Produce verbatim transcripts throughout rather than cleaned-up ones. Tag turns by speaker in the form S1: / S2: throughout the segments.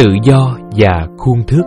S1: tự do và khuôn thước.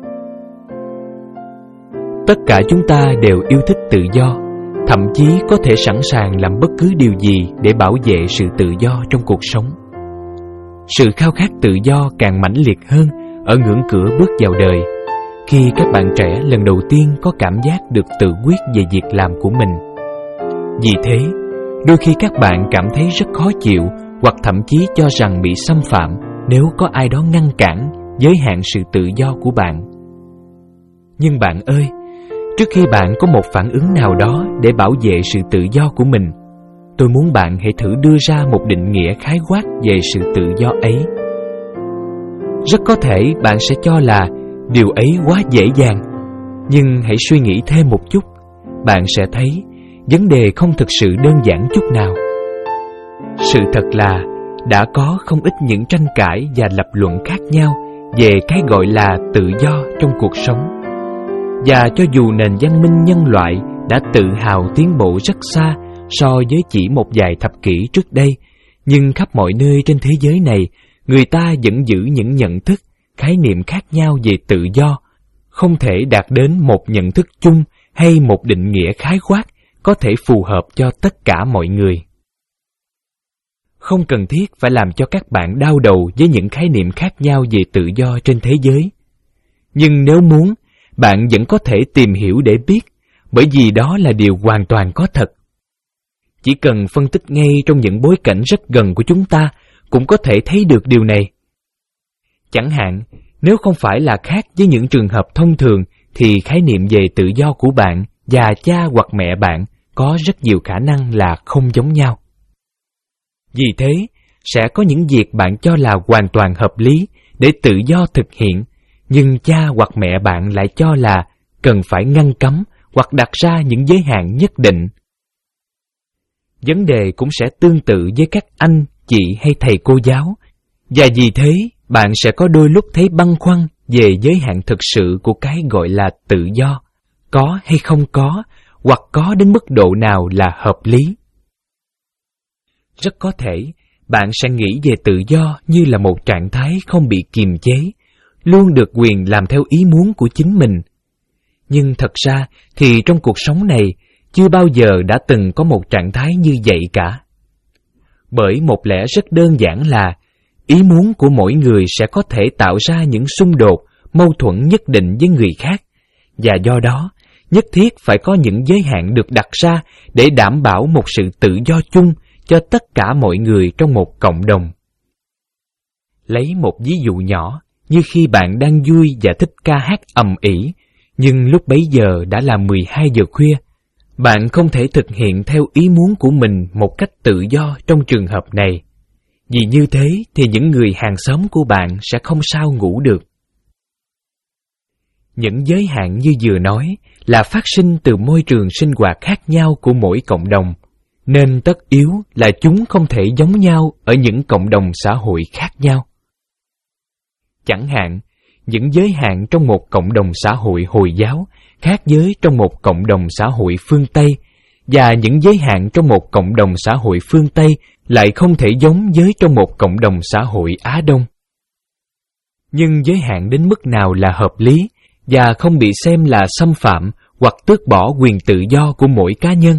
S1: Tất cả chúng ta đều yêu thích tự do, thậm chí có thể sẵn sàng làm bất cứ điều gì để bảo vệ sự tự do trong cuộc sống. Sự khao khát tự do càng mãnh liệt hơn ở ngưỡng cửa bước vào đời, khi các bạn trẻ lần đầu tiên có cảm giác được tự quyết về việc làm của mình. Vì thế, đôi khi các bạn cảm thấy rất khó chịu hoặc thậm chí cho rằng bị xâm phạm nếu có ai đó ngăn cản, giới hạn sự tự do của bạn. Nhưng bạn ơi, trước khi bạn có một phản ứng nào đó để bảo vệ sự tự do của mình, tôi muốn bạn hãy thử đưa ra một định nghĩa khái quát về sự tự do ấy. Rất có thể bạn sẽ cho là điều ấy quá dễ dàng, nhưng hãy suy nghĩ thêm một chút, bạn sẽ thấy vấn đề không thực sự đơn giản chút nào. Sự thật là đã có không ít những tranh cãi và lập luận khác nhau về cái gọi là tự do trong cuộc sống. Và cho dù nền văn minh nhân loại đã tự hào tiến bộ rất xa so với chỉ một vài thập kỷ trước đây, nhưng khắp mọi nơi trên thế giới này, người ta vẫn giữ những nhận thức, khái niệm khác nhau về tự do, không thể đạt đến một nhận thức chung hay một định nghĩa khái quát có thể phù hợp cho tất cả mọi người. Không cần thiết phải làm cho các bạn đau đầu với những khái niệm khác nhau về tự do trên thế giới. Nhưng nếu muốn, bạn vẫn có thể tìm hiểu để biết, bởi vì đó là điều hoàn toàn có thật. Chỉ cần phân tích ngay trong những bối cảnh rất gần của chúng ta cũng có thể thấy được điều này. Chẳng hạn, nếu không phải là khác với những trường hợp thông thường thì khái niệm về tự do của bạn và cha hoặc mẹ bạn có rất nhiều khả năng là không giống nhau. Vì thế, sẽ có những việc bạn cho là hoàn toàn hợp lý để tự do thực hiện, nhưng cha hoặc mẹ bạn lại cho là cần phải ngăn cấm hoặc đặt ra những giới hạn nhất định. Vấn đề cũng sẽ tương tự với các anh, chị hay thầy cô giáo, và vì thế bạn sẽ có đôi lúc thấy băn khoăn về giới hạn thực sự của cái gọi là tự do, có hay không có, hoặc có đến mức độ nào là hợp lý. Rất có thể bạn sẽ nghĩ về tự do như là một trạng thái không bị kiềm chế, luôn được quyền làm theo ý muốn của chính mình. Nhưng thật ra thì trong cuộc sống này chưa bao giờ đã từng có một trạng thái như vậy cả. Bởi một lẽ rất đơn giản là ý muốn của mỗi người sẽ có thể tạo ra những xung đột, mâu thuẫn nhất định với người khác, và do đó nhất thiết phải có những giới hạn được đặt ra để đảm bảo một sự tự do chung cho tất cả mọi người trong một cộng đồng. Lấy một ví dụ nhỏ, như khi bạn đang vui và thích ca hát ầm ĩ, nhưng lúc bấy giờ đã là mười hai giờ khuya, bạn không thể thực hiện theo ý muốn của mình một cách tự do trong trường hợp này. Vì như thế thì những người hàng xóm của bạn sẽ không sao ngủ được. Những giới hạn như vừa nói là phát sinh từ môi trường sinh hoạt khác nhau của mỗi cộng đồng, nên tất yếu là chúng không thể giống nhau ở những cộng đồng xã hội khác nhau. Chẳng hạn, những giới hạn trong một cộng đồng xã hội Hồi giáo khác với trong một cộng đồng xã hội phương Tây, và những giới hạn trong một cộng đồng xã hội phương Tây lại không thể giống với trong một cộng đồng xã hội Á Đông. Nhưng giới hạn đến mức nào là hợp lý và không bị xem là xâm phạm hoặc tước bỏ quyền tự do của mỗi cá nhân?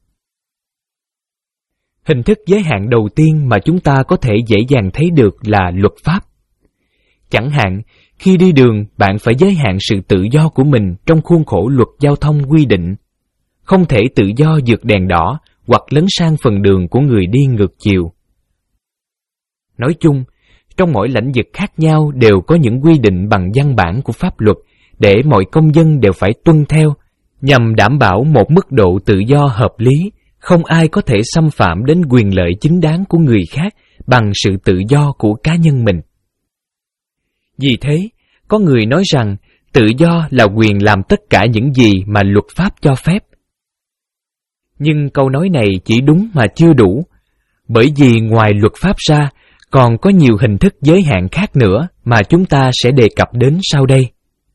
S1: Hình thức giới hạn đầu tiên mà chúng ta có thể dễ dàng thấy được là luật pháp. Chẳng hạn, khi đi đường, bạn phải giới hạn sự tự do của mình trong khuôn khổ luật giao thông quy định. Không thể tự do vượt đèn đỏ hoặc lấn sang phần đường của người đi ngược chiều. Nói chung, trong mỗi lĩnh vực khác nhau đều có những quy định bằng văn bản của pháp luật để mọi công dân đều phải tuân theo, nhằm đảm bảo một mức độ tự do hợp lý, không ai có thể xâm phạm đến quyền lợi chính đáng của người khác bằng sự tự do của cá nhân mình. Vì thế, có người nói rằng tự do là quyền làm tất cả những gì mà luật pháp cho phép. Nhưng câu nói này chỉ đúng mà chưa đủ, bởi vì ngoài luật pháp ra, còn có nhiều hình thức giới hạn khác nữa mà chúng ta sẽ đề cập đến sau đây.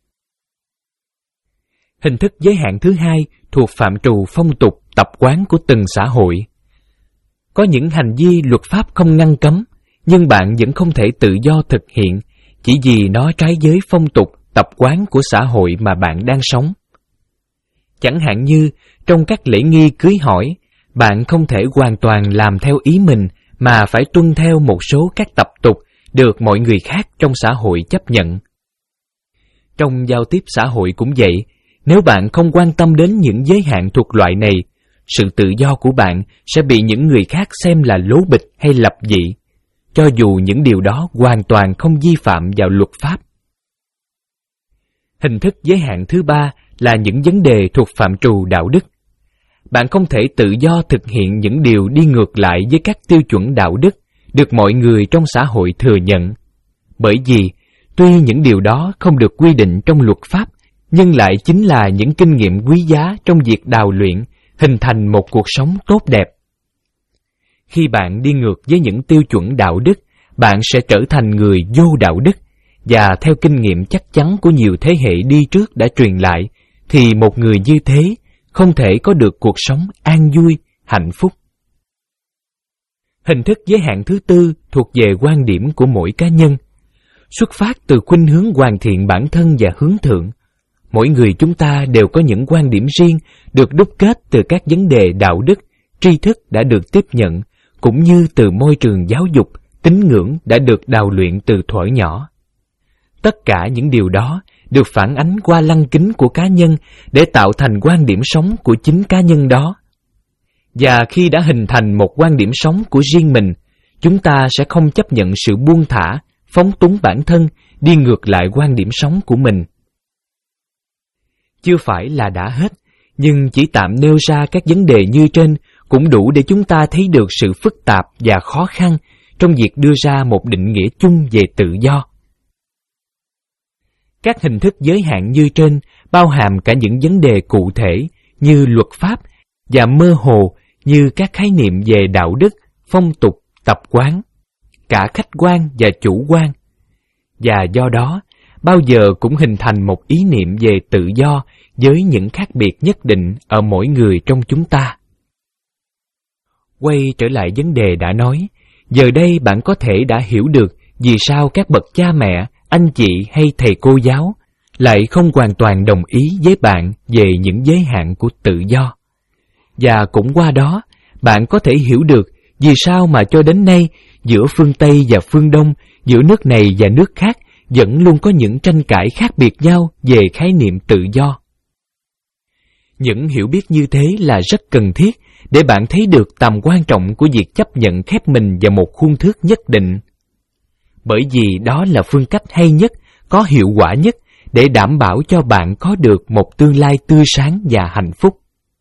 S1: Hình thức giới hạn thứ hai thuộc phạm trù phong tục, tập quán của từng xã hội. Có những hành vi luật pháp không ngăn cấm, nhưng bạn vẫn không thể tự do thực hiện, chỉ vì nó trái với phong tục, tập quán của xã hội mà bạn đang sống. Chẳng hạn như trong các lễ nghi cưới hỏi, bạn không thể hoàn toàn làm theo ý mình mà phải tuân theo một số các tập tục được mọi người khác trong xã hội chấp nhận. Trong giao tiếp xã hội cũng vậy, nếu bạn không quan tâm đến những giới hạn thuộc loại này, sự tự do của bạn sẽ bị những người khác xem là lố bịch hay lập dị, cho dù những điều đó hoàn toàn không vi phạm vào luật pháp. Hình thức giới hạn thứ ba là những vấn đề thuộc phạm trù đạo đức. Bạn không thể tự do thực hiện những điều đi ngược lại với các tiêu chuẩn đạo đức được mọi người trong xã hội thừa nhận. Bởi vì, tuy những điều đó không được quy định trong luật pháp, nhưng lại chính là những kinh nghiệm quý giá trong việc đào luyện, hình thành một cuộc sống tốt đẹp. Khi bạn đi ngược với những tiêu chuẩn đạo đức, bạn sẽ trở thành người vô đạo đức, và theo kinh nghiệm chắc chắn của nhiều thế hệ đi trước đã truyền lại, thì một người như thế không thể có được cuộc sống an vui, hạnh phúc. Hình thức giới hạn thứ tư thuộc về quan điểm của mỗi cá nhân. Xuất phát từ khuynh hướng hoàn thiện bản thân và hướng thượng, mỗi người chúng ta đều có những quan điểm riêng được đúc kết từ các vấn đề đạo đức, tri thức đã được tiếp nhận, cũng như từ môi trường giáo dục, tín ngưỡng đã được đào luyện từ thuở nhỏ. Tất cả những điều đó được phản ánh qua lăng kính của cá nhân để tạo thành quan điểm sống của chính cá nhân đó. Và khi đã hình thành một quan điểm sống của riêng mình, chúng ta sẽ không chấp nhận sự buông thả, phóng túng bản thân, đi ngược lại quan điểm sống của mình. Chưa phải là đã hết, nhưng chỉ tạm nêu ra các vấn đề như trên cũng đủ để chúng ta thấy được sự phức tạp và khó khăn trong việc đưa ra một định nghĩa chung về tự do. Các hình thức giới hạn như trên bao hàm cả những vấn đề cụ thể như luật pháp và mơ hồ như các khái niệm về đạo đức, phong tục, tập quán, cả khách quan và chủ quan. Và do đó, bao giờ cũng hình thành một ý niệm về tự do với những khác biệt nhất định ở mỗi người trong chúng ta. Quay trở lại vấn đề đã nói, giờ đây bạn có thể đã hiểu được vì sao các bậc cha mẹ, anh chị hay thầy cô giáo lại không hoàn toàn đồng ý với bạn về những giới hạn của tự do. Và cũng qua đó, bạn có thể hiểu được vì sao mà cho đến nay giữa phương Tây và phương Đông, giữa nước này và nước khác vẫn luôn có những tranh cãi khác biệt nhau về khái niệm tự do. Những hiểu biết như thế là rất cần thiết để bạn thấy được tầm quan trọng của việc chấp nhận khép mình vào một khuôn thước nhất định. Bởi vì đó là phương cách hay nhất, có hiệu quả nhất để đảm bảo cho bạn có được một tương lai tươi sáng và hạnh phúc.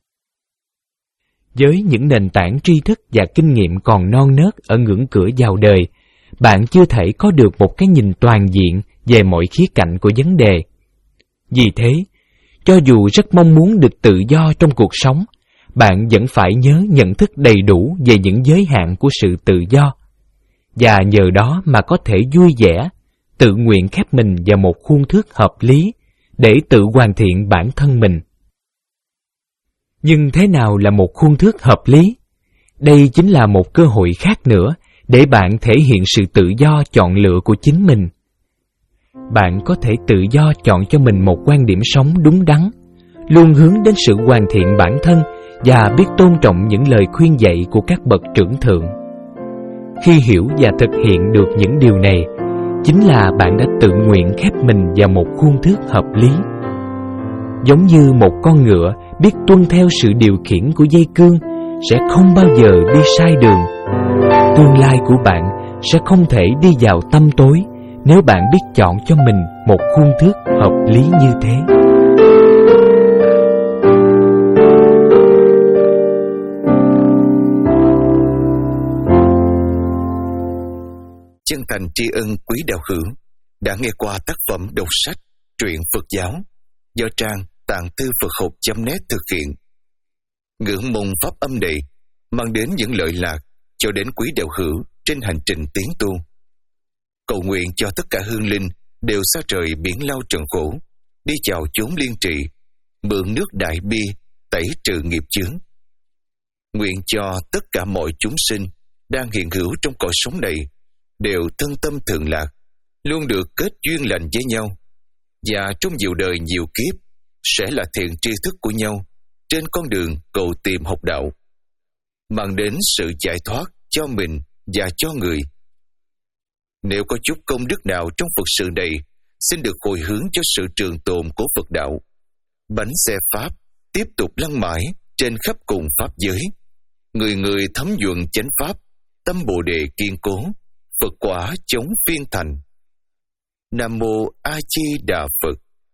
S1: Với những nền tảng tri thức và kinh nghiệm còn non nớt ở ngưỡng cửa vào đời, bạn chưa thể có được một cái nhìn toàn diện về mọi khía cạnh của vấn đề. Vì thế, cho dù rất mong muốn được tự do trong cuộc sống, bạn vẫn phải nhớ nhận thức đầy đủ về những giới hạn của sự tự do, và nhờ đó mà có thể vui vẻ, tự nguyện khép mình vào một khuôn thước hợp lý để tự hoàn thiện bản thân mình. Nhưng thế nào là một khuôn thước hợp lý? Đây chính là một cơ hội khác nữa để bạn thể hiện sự tự do chọn lựa của chính mình. Bạn có thể tự do chọn cho mình một quan điểm sống đúng đắn, luôn hướng đến sự hoàn thiện bản thân và biết tôn trọng những lời khuyên dạy của các bậc trưởng thượng. Khi hiểu và thực hiện được những điều này, chính là bạn đã tự nguyện khép mình vào một khuôn thước hợp lý. Giống như một con ngựa biết tuân theo sự điều khiển của dây cương, sẽ không bao giờ đi sai đường. Tương lai của bạn sẽ không thể đi vào tăm tối nếu bạn biết chọn cho mình một khuôn thước hợp lý như thế.
S2: Chân thành tri ân quý đạo hữu đã nghe qua tác phẩm đọc sách truyện Phật giáo do trang tạng thư Phật học chấm net thực hiện. Ngưỡng mong pháp âm này mang đến những lợi lạc cho đến quý đạo hữu trên hành trình tiến tu. Cầu nguyện cho tất cả hương linh đều xa trời biển lao trần khổ, đi chào chốn liên trị, mượn nước đại bi tẩy trừ nghiệp chướng. Nguyện cho tất cả mọi chúng sinh đang hiện hữu trong cõi sống này đều thân tâm thượng lạc, luôn được kết duyên lành với nhau, và trong nhiều đời nhiều kiếp sẽ là thiện tri thức của nhau trên con đường cầu tìm học đạo, mang đến sự giải thoát cho mình và cho người. Nếu có chút công đức nào trong Phật sự này, xin được hồi hướng cho sự trường tồn của Phật đạo. Bánh xe Pháp tiếp tục lăn mãi trên khắp cùng Pháp giới. Người người thấm nhuận chánh Pháp, tâm Bồ Đề kiên cố, Phật quả chống phiên thành. Nam Mô A Di Đà Phật.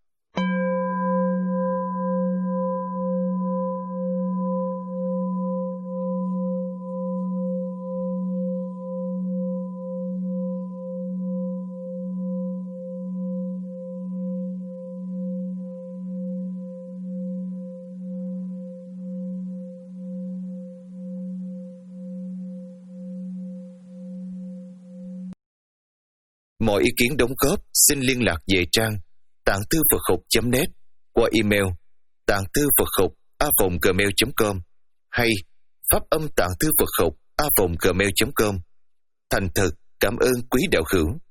S2: Mọi ý kiến đóng góp xin liên lạc về trang tạng thư Phật học chấm net qua email tạng thư Phật học a vòng gmail chấm com hay pháp âm tạng thư Phật học a vòng gmail chấm com. Thành thật cảm ơn quý đạo hữu.